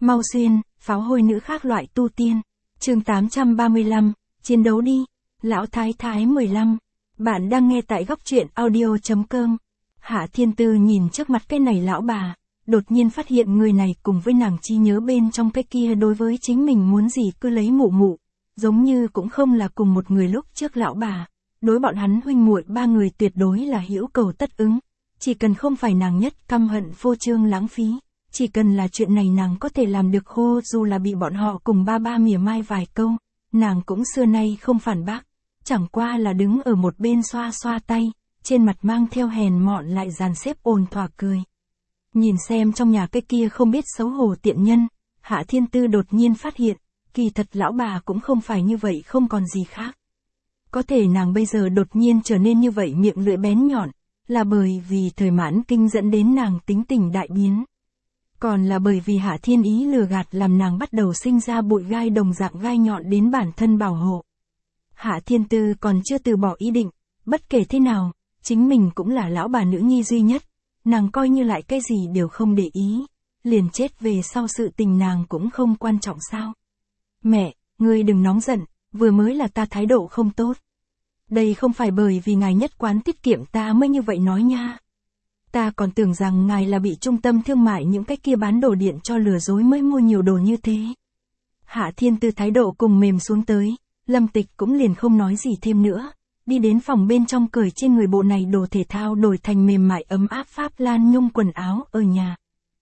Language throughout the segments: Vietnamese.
Mau xuyên, pháo hôi nữ khác loại tu tiên. Chương 835, chiến đấu đi. Lão Thái Thái 15. Bạn đang nghe tại góc truyện audio.com. Hạ Thiên Tư nhìn trước mặt cái này lão bà, đột nhiên phát hiện người này cùng với nàng chi nhớ bên trong cái kia đối với chính mình muốn gì cứ lấy mụ mụ, giống như cũng không là cùng một người lúc trước lão bà. Đối bọn hắn huynh muội ba người tuyệt đối là hữu cầu tất ứng, chỉ cần không phải nàng nhất căm hận phô trương lãng phí, chỉ cần là chuyện này nàng có thể làm được hô, dù là bị bọn họ cùng ba mỉa mai vài câu, nàng cũng xưa nay không phản bác, chẳng qua là đứng ở một bên xoa xoa tay, trên mặt mang theo hèn mọn lại dàn xếp ồn thỏa cười. Nhìn xem trong nhà cái kia không biết xấu hổ tiện nhân, Hạ Thiên Tư đột nhiên phát hiện, kỳ thật lão bà cũng không phải như vậy, không còn gì khác. Có thể nàng bây giờ đột nhiên trở nên như vậy miệng lưỡi bén nhọn, là bởi vì thời mãn kinh dẫn đến nàng tính tình đại biến. Còn là bởi vì Hạ Thiên Ý lừa gạt làm nàng bắt đầu sinh ra bụi gai đồng dạng gai nhọn đến bản thân bảo hộ. Hạ Thiên Tư còn chưa từ bỏ ý định, bất kể thế nào, chính mình cũng là lão bà nữ nhi duy nhất, nàng coi như lại cái gì đều không để ý, liền chết về sau sự tình nàng cũng không quan trọng sao. Mẹ, ngươi đừng nóng giận, vừa mới là ta thái độ không tốt. Đây không phải bởi vì ngài nhất quán tiết kiệm ta mới như vậy nói nha. Ta còn tưởng rằng ngài là bị trung tâm thương mại những cái kia bán đồ điện cho lừa dối mới mua nhiều đồ như thế. Hạ Thiên Tư thái độ cùng mềm xuống tới, Lâm Tịch cũng liền không nói gì thêm nữa, đi đến phòng bên trong cởi trên người bộ này đồ thể thao đổi thành mềm mại ấm áp Pháp Lan nhung quần áo ở nhà.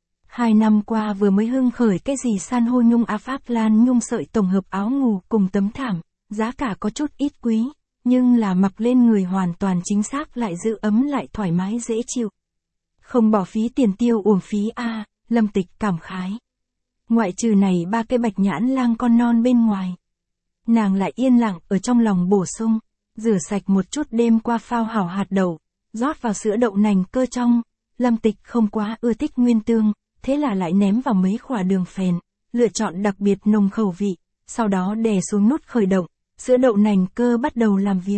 2 năm qua vừa mới hưng khởi cái gì san hô nhung Pháp Lan nhung sợi tổng hợp áo ngủ cùng tấm thảm, giá cả có chút ít quý, nhưng là mặc lên người hoàn toàn chính xác lại giữ ấm lại thoải mái dễ chịu. Không bỏ phí tiền tiêu uổng phí a, Lâm Tịch cảm khái. Ngoại trừ này ba cái bạch nhãn lang con non bên ngoài, nàng lại yên lặng ở trong lòng bổ sung, rửa sạch một chút đêm qua phao hảo hạt đậu, rót vào sữa đậu nành cơ trong. Lâm Tịch không quá ưa thích nguyên tương, thế là lại ném vào mấy khỏa đường phèn, lựa chọn đặc biệt nồng khẩu vị, sau đó đè xuống nút khởi động, sữa đậu nành cơ bắt đầu làm việc.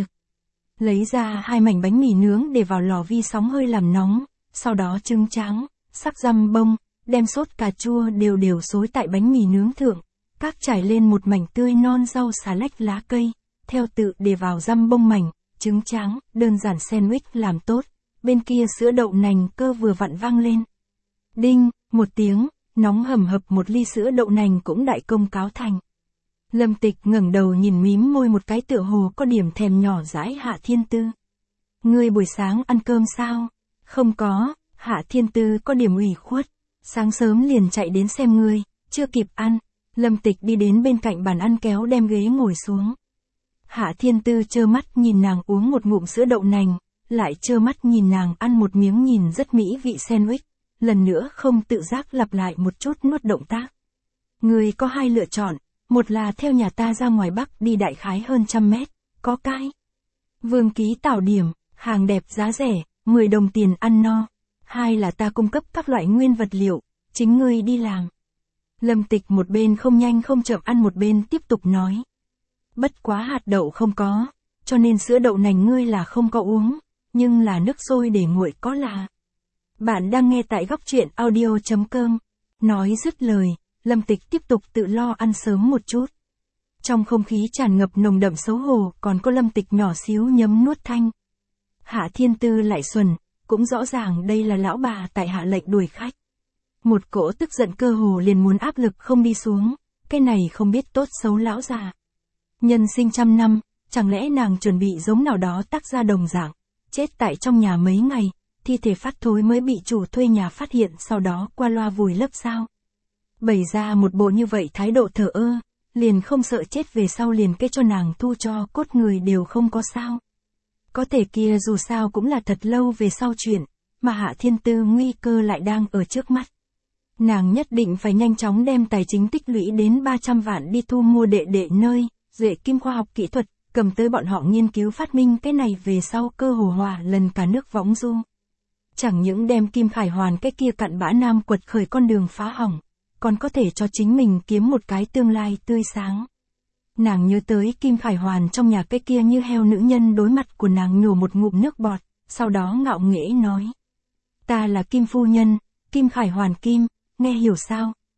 Lấy ra 2 mảnh bánh mì nướng để vào lò vi sóng hơi làm nóng, sau đó trứng trắng, sắc dăm bông, đem sốt cà chua đều đều xối tại bánh mì nướng thượng, các trải lên một mảnh tươi non rau xà lách lá cây, theo tự để vào dăm bông mảnh, trứng trắng, đơn giản sandwich làm tốt, bên kia sữa đậu nành cơ vừa vặn vang lên. Đinh, một tiếng, nóng hầm hập một ly sữa đậu nành cũng đại công cáo thành. Lâm Tịch ngẩng đầu nhìn mím môi một cái tựa hồ có điểm thèm nhỏ dãi Hạ Thiên Tư. Ngươi buổi sáng ăn cơm sao? Không có, Hạ Thiên Tư có điểm ủy khuất, sáng sớm liền chạy đến xem ngươi, chưa kịp ăn. Lâm Tịch đi đến bên cạnh bàn ăn kéo đem ghế ngồi xuống. Hạ Thiên Tư trơ mắt nhìn nàng uống một ngụm sữa đậu nành, lại trơ mắt nhìn nàng ăn một miếng nhìn rất mỹ vị sandwich, lần nữa không tự giác lặp lại một chút nuốt động tác. Ngươi có 2 lựa chọn, một là theo nhà ta ra ngoài Bắc đi đại khái hơn 100 mét, có cái Vương Ký Tảo điểm, hàng đẹp giá rẻ, 10 đồng tiền ăn no. 2 là ta cung cấp các loại nguyên vật liệu, chính ngươi đi làm. Lâm Tịch một bên không nhanh không chậm ăn một bên tiếp tục nói. Bất quá hạt đậu không có, cho nên sữa đậu nành ngươi là không có uống, nhưng là nước sôi để nguội có là. Bạn đang nghe tại góc truyện audio.com. Nói dứt lời, Lâm Tịch tiếp tục tự lo ăn sớm một chút. Trong không khí tràn ngập nồng đậm xấu hổ, còn có Lâm Tịch nhỏ xíu nhấm nuốt thanh. Hạ Thiên Tư lại xuẩn, cũng rõ ràng đây là lão bà tại hạ lệnh đuổi khách. Một cỗ tức giận cơ hồ liền muốn áp lực không đi xuống, cái này không biết tốt xấu lão già. Nhân sinh 100 năm, chẳng lẽ nàng chuẩn bị giống nào đó tác ra đồng dạng, chết tại trong nhà mấy ngày, thi thể phát thối mới bị chủ thuê nhà phát hiện sau đó qua loa vùi lấp sao? Bày ra một bộ như vậy thái độ thờ ơ, liền không sợ chết về sau liền cái cho nàng thu cho cốt người đều không có sao. Có thể kia dù sao cũng là thật lâu về sau chuyện, mà Hạ Thiên Tư nguy cơ lại đang ở trước mắt. Nàng nhất định phải nhanh chóng đem tài chính tích lũy đến 300 vạn đi thu mua đệ nơi, Duệ Kim khoa học kỹ thuật, cầm tới bọn họ nghiên cứu phát minh cái này về sau cơ hồ hòa lần cả nước võng du. Chẳng những đem Kim Khải Hoàn cái kia cặn bã nam quật khởi con đường phá hỏng, còn có thể cho chính mình kiếm một cái tương lai tươi sáng. Nàng nhớ tới Kim Khải Hoàn trong nhà cái kia như heo nữ nhân đối mặt của nàng nhổ một ngụm nước bọt, sau đó ngạo nghễ nói. Ta là Kim phu nhân, Kim Khải Hoàn Kim, nghe hiểu sao,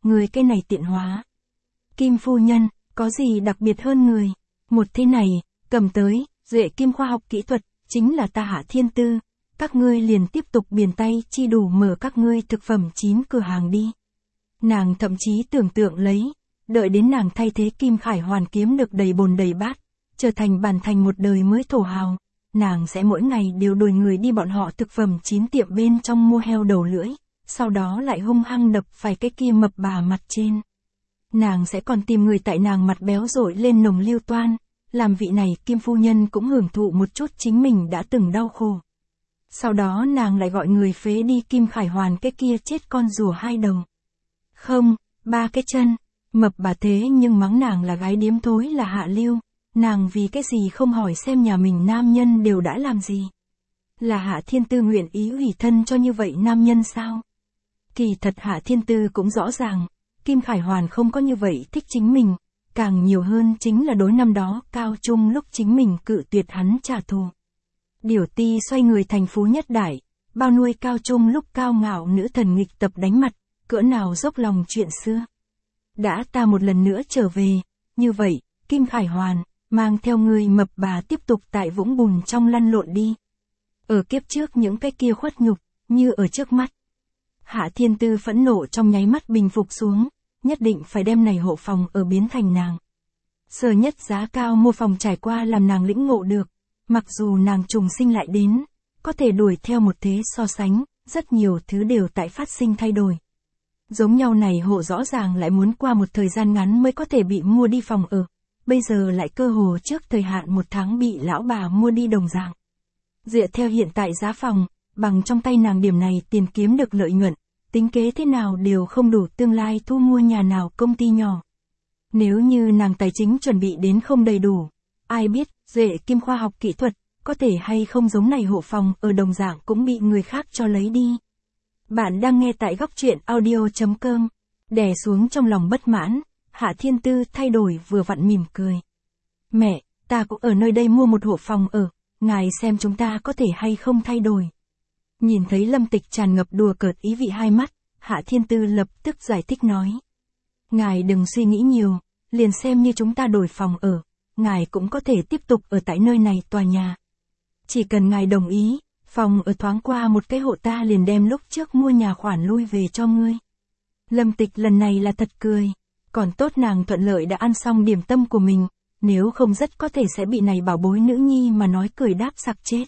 người cái này tiện hóa. Kim phu nhân, có gì đặc biệt hơn người? Một thế này, cầm tới, Duệ Kim khoa học kỹ thuật, chính là ta Hạ Thiên Tư. Các ngươi liền tiếp tục biển tay chi đủ mở các ngươi thực phẩm chín cửa hàng đi. Nàng thậm chí tưởng tượng lấy, đợi đến nàng thay thế Kim Khải Hoàn kiếm được đầy bồn đầy bát, trở thành bàn thành một đời mới thổ hào, nàng sẽ mỗi ngày đều đuổi người đi bọn họ thực phẩm chín tiệm bên trong mua heo đầu lưỡi, sau đó lại hung hăng đập phải cái kia mập bà mặt trên. Nàng sẽ còn tìm người tại nàng mặt béo rội lên nồng liêu toan, làm vị này Kim phu nhân cũng hưởng thụ một chút chính mình đã từng đau khổ. Sau đó nàng lại gọi người phế đi Kim Khải Hoàn cái kia chết con rùa hai đầu. Không, ba cái chân, mập bà thế nhưng mắng nàng là gái điếm thối là hạ lưu, nàng vì cái gì không hỏi xem nhà mình nam nhân đều đã làm gì. Là Hạ Thiên Tư nguyện ý ủy thân cho như vậy nam nhân sao? Kỳ thật Hạ Thiên Tư cũng rõ ràng, Kim Khải Hoàn không có như vậy thích chính mình, càng nhiều hơn chính là đối năm đó Cao Trung lúc chính mình cự tuyệt hắn trả thù. Điểu ti xoay người thành Phú Nhất Đại, bao nuôi Cao Trung lúc cao ngạo nữ thần nghịch tập đánh mặt, cỡ nào dốc lòng chuyện xưa. Đã ta một lần nữa trở về, như vậy, Kim Khải Hoàn, mang theo người mập bà tiếp tục tại vũng bùn trong lăn lộn đi. Ở kiếp trước những cái kia khuất nhục, như ở trước mắt. Hạ Thiên Tư phẫn nộ trong nháy mắt bình phục xuống, nhất định phải đem này hộ phòng ở biến thành nàng. Sở Nhất giá cao mua phòng trải qua làm nàng lĩnh ngộ được, mặc dù nàng trùng sinh lại đến, có thể đuổi theo một thế so sánh, rất nhiều thứ đều tại phát sinh thay đổi. Giống nhau này hộ rõ ràng lại muốn qua một thời gian ngắn mới có thể bị mua đi phòng ở, bây giờ lại cơ hồ trước thời hạn một tháng bị lão bà mua đi đồng dạng. Dựa theo hiện tại giá phòng, bằng trong tay nàng điểm này tiền kiếm được lợi nhuận, tính kế thế nào đều không đủ tương lai thu mua nhà nào công ty nhỏ. Nếu như nàng tài chính chuẩn bị đến không đầy đủ, ai biết, Duệ Kim khoa học kỹ thuật, có thể hay không giống này hộ phòng ở đồng dạng cũng bị người khác cho lấy đi. Bạn đang nghe tại góc truyện audio.com, đè xuống trong lòng bất mãn, Hạ Thiên Tư thay đổi vừa vặn mỉm cười. Mẹ, ta cũng ở nơi đây mua một hộ phòng ở, ngài xem chúng ta có thể hay không thay đổi. Nhìn thấy Lâm Tịch tràn ngập đùa cợt ý vị hai mắt, Hạ Thiên Tư lập tức giải thích nói. Ngài đừng suy nghĩ nhiều, liền xem như chúng ta đổi phòng ở, ngài cũng có thể tiếp tục ở tại nơi này tòa nhà. Chỉ cần ngài đồng ý, phòng ở thoáng qua một cái hộ ta liền đem lúc trước mua nhà khoản lui về cho ngươi. Lâm Tịch lần này là thật cười, còn tốt nàng thuận lợi đã ăn xong điểm tâm của mình, nếu không rất có thể sẽ bị này bảo bối nữ nhi mà nói cười đáp sặc chết.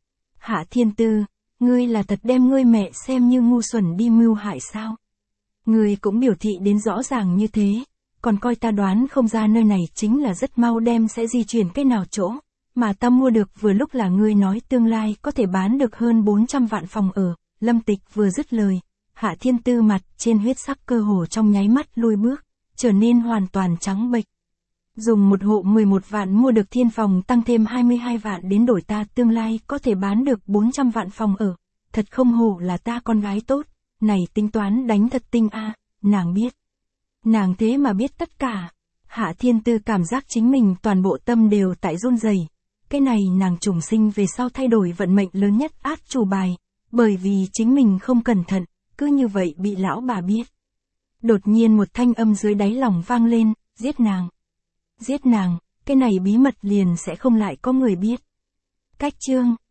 Hạ Thiên Tư, ngươi là thật đem ngươi mẹ xem như ngu xuẩn đi mưu hại sao? Ngươi cũng biểu thị đến rõ ràng như thế, còn coi ta đoán không ra nơi này chính là rất mau đem sẽ di chuyển cái nào chỗ, mà ta mua được vừa lúc là ngươi nói tương lai có thể bán được hơn 400 vạn phòng ở. Lâm Tịch vừa dứt lời, Hạ Thiên Tư mặt trên huyết sắc cơ hồ trong nháy mắt lùi bước, trở nên hoàn toàn trắng bệch. Dùng một hộ 11 vạn mua được thiên phòng tăng thêm 22 vạn đến đổi ta tương lai có thể bán được 400 vạn phòng ở, thật không hổ là ta con gái tốt, này tính toán đánh thật tinh a, nàng biết. Nàng thế mà biết tất cả. Hạ Thiên Tư cảm giác chính mình toàn bộ tâm đều tại run rẩy. Cái này nàng trùng sinh về sau thay đổi vận mệnh lớn nhất át chủ bài, bởi vì chính mình không cẩn thận, cứ như vậy bị lão bà biết. Đột nhiên một thanh âm dưới đáy lòng vang lên, giết nàng. Giết nàng, cái này bí mật liền sẽ không lại có người biết. Cách chương